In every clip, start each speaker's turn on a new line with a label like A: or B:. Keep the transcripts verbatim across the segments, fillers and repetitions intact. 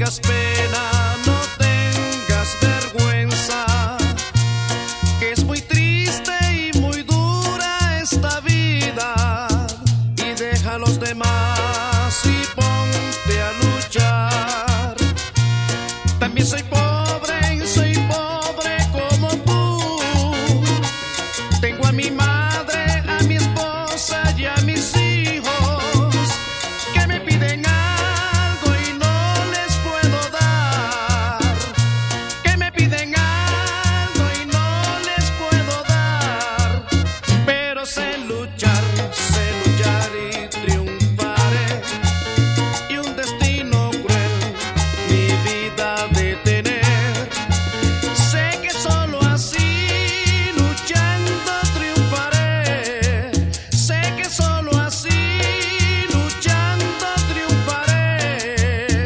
A: tengas pena, no tengas vergüenza, que es muy triste y muy dura esta vida, y deja a los demás y ponte a luchar. También soy pobre y soy pobre como tú. Tengo a mi madre, a mi esposa y a mis hijos que me piden algo y no les puedo dar, que me piden algo y no les puedo dar, pero sé luchar, sé luchar y triunfaré, y un destino cruel mi vida detener. Sé que solo así luchando triunfaré, sé que solo así luchando triunfaré.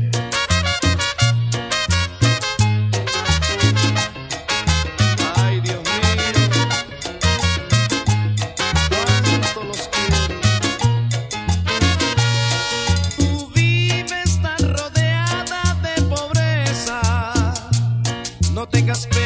A: Ay, Dios mío, cuánto los quiero. Tú vives tan rodeada de pobreza, no tengas pena.